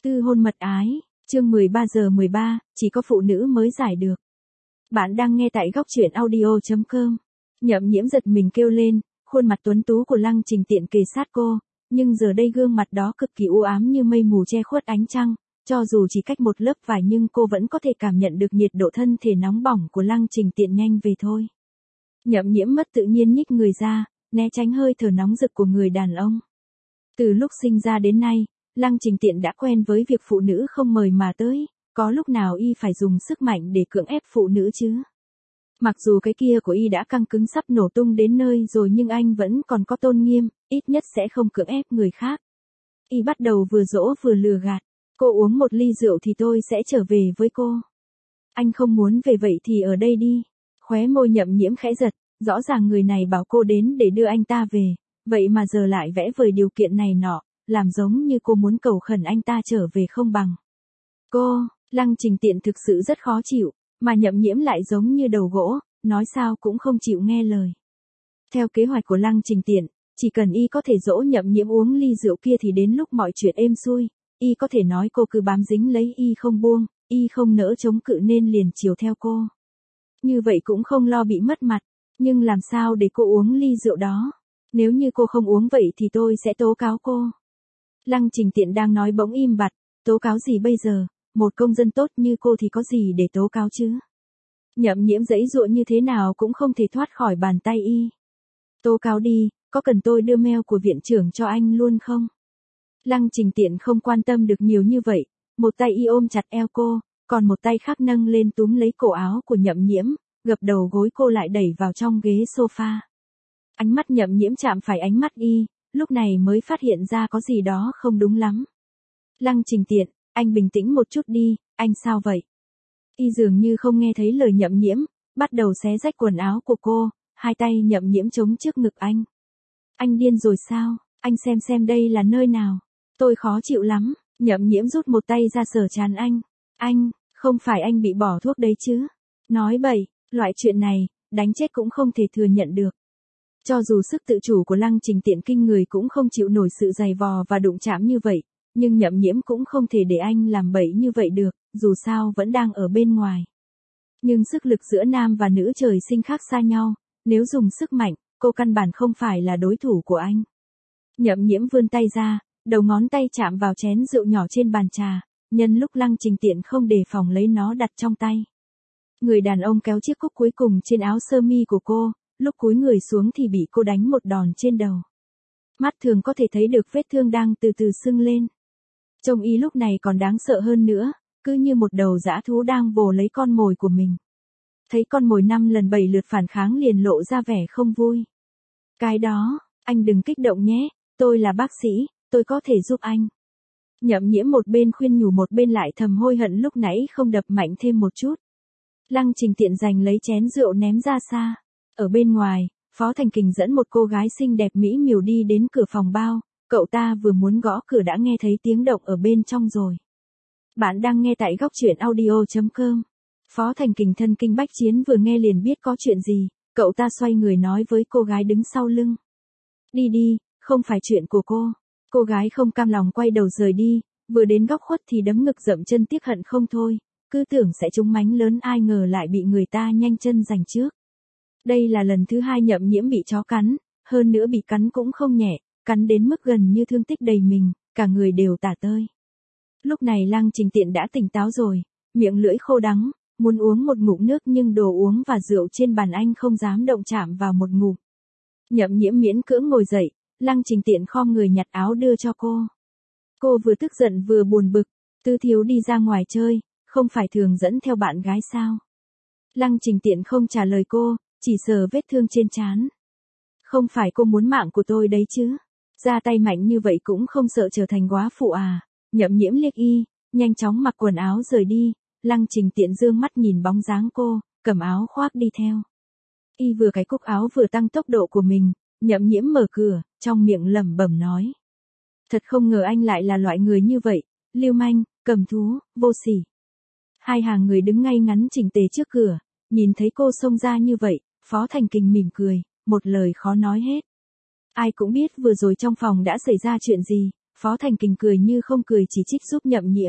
Tư hôn mật ái, chương 13:13, chỉ có phụ nữ mới giải được. Bạn đang nghe tại góc truyện audio.com. Nhậm Nhiễm giật mình kêu lên, khuôn mặt tuấn tú của Lăng Trình Tiện kề sát cô, nhưng giờ đây gương mặt đó cực kỳ u ám như mây mù che khuất ánh trăng, cho dù chỉ cách một lớp vải nhưng cô vẫn có thể cảm nhận được nhiệt độ thân thể nóng bỏng của Lăng Trình Tiện nhanh về thôi. Nhậm Nhiễm mất tự nhiên nhích người ra, né tránh hơi thở nóng rực của người đàn ông. Từ lúc sinh ra đến nay, Lăng Trình Tiện đã quen với việc phụ nữ không mời mà tới, có lúc nào y phải dùng sức mạnh để cưỡng ép phụ nữ chứ? Mặc dù cái kia của y đã căng cứng sắp nổ tung đến nơi rồi nhưng anh vẫn còn có tôn nghiêm, ít nhất sẽ không cưỡng ép người khác. Y bắt đầu vừa dỗ vừa lừa gạt, cô uống một ly rượu thì tôi sẽ trở về với cô. Anh không muốn về vậy thì ở đây đi. Khóe môi Nhậm Nhiễm khẽ giật, rõ ràng người này bảo cô đến để đưa anh ta về, vậy mà giờ lại vẽ vời điều kiện này nọ, làm giống như cô muốn cầu khẩn anh ta trở về không bằng. Lăng Trình Tiện thực sự rất khó chịu, mà Nhậm Nhiễm lại giống như đầu gỗ, nói sao cũng không chịu nghe lời. Theo kế hoạch của Lăng Trình Tiện, chỉ cần y có thể dỗ Nhậm Nhiễm uống ly rượu kia thì đến lúc mọi chuyện êm xuôi, y có thể nói cô cứ bám dính lấy y không buông, y không nỡ chống cự nên liền chiều theo cô. Như vậy cũng không lo bị mất mặt, nhưng làm sao để cô uống ly rượu đó? Nếu như cô không uống vậy thì tôi sẽ tố cáo cô. Lăng Trình Tiện đang nói bỗng im bặt, tố cáo gì bây giờ, một công dân tốt như cô thì có gì để tố cáo chứ? Nhậm Nhiễm giãy giụa như thế nào cũng không thể thoát khỏi bàn tay y. Tố cáo đi, có cần tôi đưa mail của viện trưởng cho anh luôn không? Lăng Trình Tiện không quan tâm được nhiều như vậy, một tay y ôm chặt eo cô, còn một tay khác nâng lên túm lấy cổ áo của Nhậm Nhiễm, gập đầu gối cô lại đẩy vào trong ghế sofa. Ánh mắt Nhậm Nhiễm chạm phải ánh mắt y, lúc này mới phát hiện ra có gì đó không đúng lắm. Lăng Trình Tiện, anh bình tĩnh một chút đi, anh sao vậy? Y dường như không nghe thấy lời Nhậm Nhiễm, bắt đầu xé rách quần áo của cô, hai tay Nhậm Nhiễm chống trước ngực anh. Anh điên rồi sao? Anh xem đây là nơi nào? Tôi khó chịu lắm. Nhậm Nhiễm rút một tay ra sờ trán anh. Anh, không phải anh bị bỏ thuốc đấy chứ? Nói bậy, loại chuyện này, đánh chết cũng không thể thừa nhận được. Cho dù sức tự chủ của Lăng Trình Tiện kinh người cũng không chịu nổi sự giày vò và đụng chạm như vậy, nhưng Nhậm Nhiễm cũng không thể để anh làm bậy như vậy được, dù sao vẫn đang ở bên ngoài. Nhưng sức lực giữa nam và nữ trời sinh khác xa nhau, nếu dùng sức mạnh, cô căn bản không phải là đối thủ của anh. Nhậm Nhiễm vươn tay ra, đầu ngón tay chạm vào chén rượu nhỏ trên bàn trà, nhân lúc Lăng Trình Tiện không đề phòng lấy nó đặt trong tay. Người đàn ông kéo chiếc cúc cuối cùng trên áo sơ mi của cô, lúc cúi người xuống thì bị cô đánh một đòn trên đầu. Mắt thường có thể thấy được vết thương đang từ từ sưng lên. Trông y lúc này còn đáng sợ hơn nữa, cứ như một đầu dã thú đang vồ lấy con mồi của mình. Thấy con mồi 5 lần 7 lượt phản kháng liền lộ ra vẻ không vui. Cái đó, anh đừng kích động nhé, tôi là bác sĩ, tôi có thể giúp anh. Nhậm Nhiễm một bên khuyên nhủ một bên lại thầm hối hận lúc nãy không đập mạnh thêm một chút. Lăng Trình Tiện giành lấy chén rượu ném ra xa. Ở bên ngoài, Phó Thành Kình dẫn một cô gái xinh đẹp mỹ miều đi đến cửa phòng bao, cậu ta vừa muốn gõ cửa đã nghe thấy tiếng động ở bên trong rồi. Bạn đang nghe tại góc truyện audio.com. Phó Thành Kình thân kinh bách chiến vừa nghe liền biết có chuyện gì, cậu ta xoay người nói với cô gái đứng sau lưng. Đi đi, không phải chuyện của cô. Cô gái không cam lòng quay đầu rời đi, vừa đến góc khuất thì đấm ngực dậm chân tiếc hận không thôi, cứ tưởng sẽ trúng mánh lớn ai ngờ lại bị người ta nhanh chân giành trước. Đây là lần thứ 2 Nhậm Nhiễm bị chó cắn, hơn nữa bị cắn cũng không nhẹ, cắn đến mức gần như thương tích đầy mình, cả người đều tả tơi. Lúc này Lăng Trình Tiện đã tỉnh táo rồi, miệng lưỡi khô đắng, muốn uống một ngụm nước nhưng đồ uống và rượu trên bàn anh không dám động chạm vào một ngụm. Nhậm Nhiễm miễn cưỡng ngồi dậy, Lăng Trình Tiện khom người nhặt áo đưa cho cô. Cô vừa tức giận vừa buồn bực, Tư Thiếu đi ra ngoài chơi, không phải thường dẫn theo bạn gái sao? Lăng Trình Tiện không trả lời cô, chỉ sờ vết thương trên trán. Không phải cô muốn mạng của tôi đấy chứ? Ra tay mạnh như vậy cũng không sợ trở thành góa phụ à? Nhậm Nhiễm liếc y, nhanh chóng mặc quần áo rời đi, Lăng Trình Tiện dương mắt nhìn bóng dáng cô, cầm áo khoác đi theo. Y vừa cái cúc áo vừa tăng tốc độ của mình, Nhậm Nhiễm mở cửa, trong miệng lẩm bẩm nói. Thật không ngờ anh lại là loại người như vậy, lưu manh, cầm thú, vô sỉ. Hai hàng người đứng ngay ngắn chỉnh tề trước cửa, nhìn thấy cô xông ra như vậy, Phó Thành Kình mỉm cười, một lời khó nói hết. Ai cũng biết vừa rồi trong phòng đã xảy ra chuyện gì, Phó Thành Kình cười như không cười chỉ trích giúp Nhậm Nhiễm.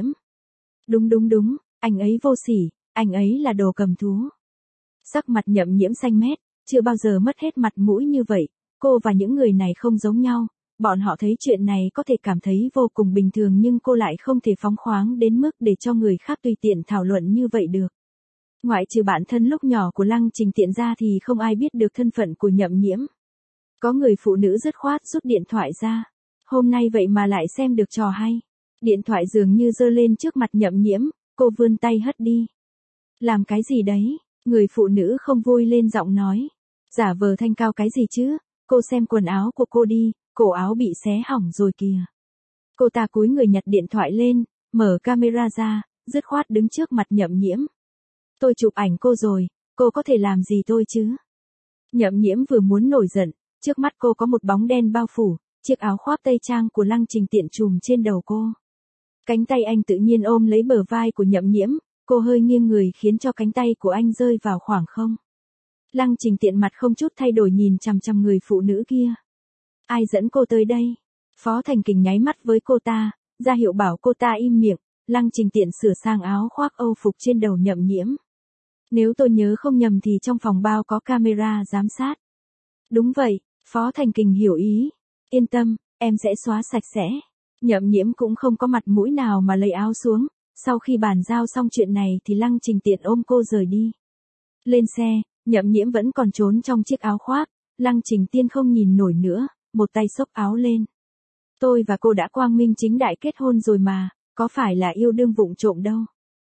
Đúng, anh ấy vô sỉ, anh ấy là đồ cầm thú. Sắc mặt Nhậm Nhiễm xanh mét, chưa bao giờ mất hết mặt mũi như vậy, cô và những người này không giống nhau, bọn họ thấy chuyện này có thể cảm thấy vô cùng bình thường nhưng cô lại không thể phóng khoáng đến mức để cho người khác tùy tiện thảo luận như vậy được. Ngoại trừ bản thân lúc nhỏ của Lăng Trình Tiện ra thì không ai biết được thân phận của Nhậm Nhiễm. Có người phụ nữ dứt khoát rút điện thoại ra. Hôm nay vậy mà lại xem được trò hay. Điện thoại dường như giơ lên trước mặt Nhậm Nhiễm, cô vươn tay hất đi. Làm cái gì đấy? Người phụ nữ không vui lên giọng nói. Giả vờ thanh cao cái gì chứ? Cô xem quần áo của cô đi, cổ áo bị xé hỏng rồi kìa. Cô ta cúi người nhặt điện thoại lên, mở camera ra, dứt khoát đứng trước mặt Nhậm Nhiễm. Tôi chụp ảnh cô rồi, cô có thể làm gì tôi chứ? Nhậm Nhiễm vừa muốn nổi giận, trước mắt cô có một bóng đen bao phủ, chiếc áo khoác tây trang của Lăng Trình Tiện trùm trên đầu cô. Cánh tay anh tự nhiên ôm lấy bờ vai của Nhậm Nhiễm, cô hơi nghiêng người khiến cho cánh tay của anh rơi vào khoảng không. Lăng Trình Tiện mặt không chút thay đổi nhìn chằm chằm người phụ nữ kia. Ai dẫn cô tới đây? Phó Thành Kình nháy mắt với cô ta, ra hiệu bảo cô ta im miệng. Lăng Trình Tiện sửa sang áo khoác Âu phục trên đầu Nhậm Nhiễm. Nếu tôi nhớ không nhầm thì trong phòng bao có camera giám sát. Đúng vậy, Phó Thành Kình hiểu ý. Yên tâm, em sẽ xóa sạch sẽ. Nhậm Nhiễm cũng không có mặt mũi nào mà lấy áo xuống. Sau khi bàn giao xong chuyện này thì Lăng Trình Tiện ôm cô rời đi. Lên xe, Nhậm Nhiễm vẫn còn trốn trong chiếc áo khoác. Lăng Trình Tiên không nhìn nổi nữa, một tay xốc áo lên. Tôi và cô đã quang minh chính đại kết hôn rồi mà, có phải là yêu đương vụng trộm đâu.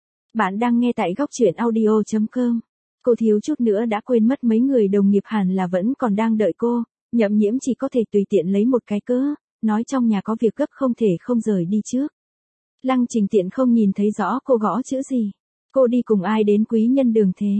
Bạn đang nghe tại góc truyện audio.com. Cô thiếu chút nữa đã quên mất mấy người đồng nghiệp hẳn là vẫn còn đang đợi cô. Nhậm Nhiễm chỉ có thể tùy tiện lấy một cái cớ, nói trong nhà có việc gấp không thể không rời đi trước. Lăng Trình Tiện không nhìn thấy rõ cô gõ chữ gì. Cô đi cùng ai đến quý nhân đường thế?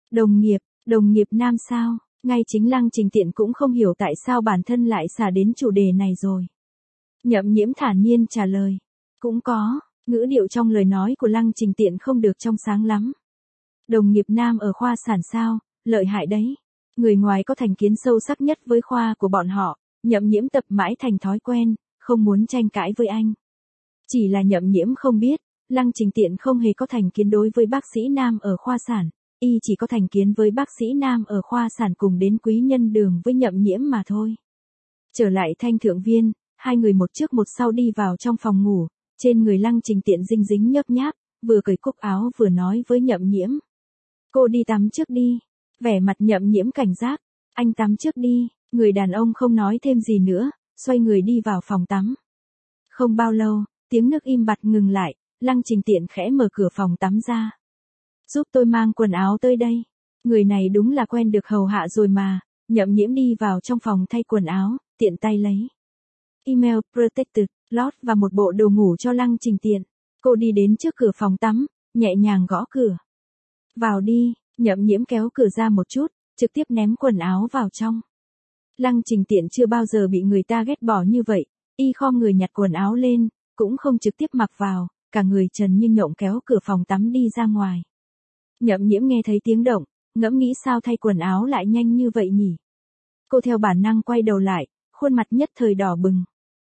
Đồng nghiệp nam sao? Ngay chính Lăng Trình Tiện cũng không hiểu tại sao bản thân lại xả đến chủ đề này rồi. Nhậm Nhiễm thản nhiên trả lời. Cũng có, ngữ điệu trong lời nói của Lăng Trình Tiện không được trong sáng lắm. Đồng nghiệp nam ở khoa sản sao, lợi hại đấy. Người ngoài có thành kiến sâu sắc nhất với khoa của bọn họ, Nhậm Nhiễm tập mãi thành thói quen, không muốn tranh cãi với anh. Chỉ là Nhậm Nhiễm không biết, Lăng Trình Tiện không hề có thành kiến đối với bác sĩ nam ở khoa sản, y chỉ có thành kiến với bác sĩ nam ở khoa sản cùng đến quý nhân đường với Nhậm Nhiễm mà thôi. Trở lại Thanh Thượng Viên, hai người một trước một sau đi vào trong phòng ngủ, trên người Lăng Trình Tiện dinh dính nhớp nháp, vừa cởi cúc áo vừa nói với Nhậm Nhiễm. Cô đi tắm trước đi. Vẻ mặt Nhậm Nhiễm cảnh giác. Anh tắm trước đi. Người đàn ông không nói thêm gì nữa, xoay người đi vào phòng tắm. Không bao lâu, tiếng nước im bặt ngừng lại, Lăng Trình Tiện khẽ mở cửa phòng tắm ra. Giúp tôi mang quần áo tới đây. Người này đúng là quen được hầu hạ rồi mà. Nhậm Nhiễm đi vào trong phòng thay quần áo, tiện tay lấy email, protected, lót và một bộ đồ ngủ cho Lăng Trình Tiện. Cô đi đến trước cửa phòng tắm, nhẹ nhàng gõ cửa. Vào đi. Nhậm Nhiễm kéo cửa ra một chút, trực tiếp ném quần áo vào trong. Lăng Trình Tiện chưa bao giờ bị người ta ghét bỏ như vậy, y khom người nhặt quần áo lên, cũng không trực tiếp mặc vào, cả người trần như nhộng kéo cửa phòng tắm đi ra ngoài. Nhậm Nhiễm nghe thấy tiếng động, ngẫm nghĩ sao thay quần áo lại nhanh như vậy nhỉ. Cô theo bản năng quay đầu lại, khuôn mặt nhất thời đỏ bừng.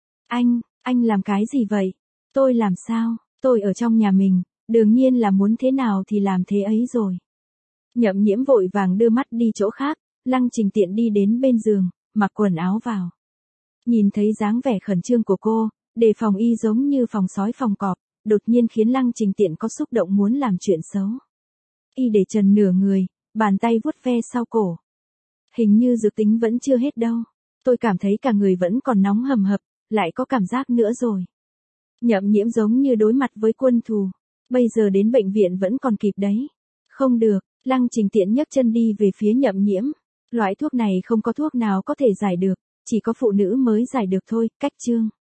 Anh làm cái gì vậy? Tôi làm sao? Tôi ở trong nhà mình, đương nhiên là muốn thế nào thì làm thế ấy rồi. Nhậm Nhiễm vội vàng đưa mắt đi chỗ khác, Lăng Trình Tiện đi đến bên giường, mặc quần áo vào. Nhìn thấy dáng vẻ khẩn trương của cô, đề phòng y giống như phòng sói phòng cọp, đột nhiên khiến Lăng Trình Tiện có xúc động muốn làm chuyện xấu. Y để trần nửa người, bàn tay vuốt ve sau cổ. Hình như dược tính vẫn chưa hết đâu. Tôi cảm thấy cả người vẫn còn nóng hầm hập, lại có cảm giác nữa rồi. Nhậm Nhiễm giống như đối mặt với quân thù. Bây giờ đến bệnh viện vẫn còn kịp đấy. Không được, Lăng Trình Tiện nhấc chân đi về phía Nhậm Nhiễm. Loại thuốc này không có thuốc nào có thể giải được, chỉ có phụ nữ mới giải được thôi, cách chương.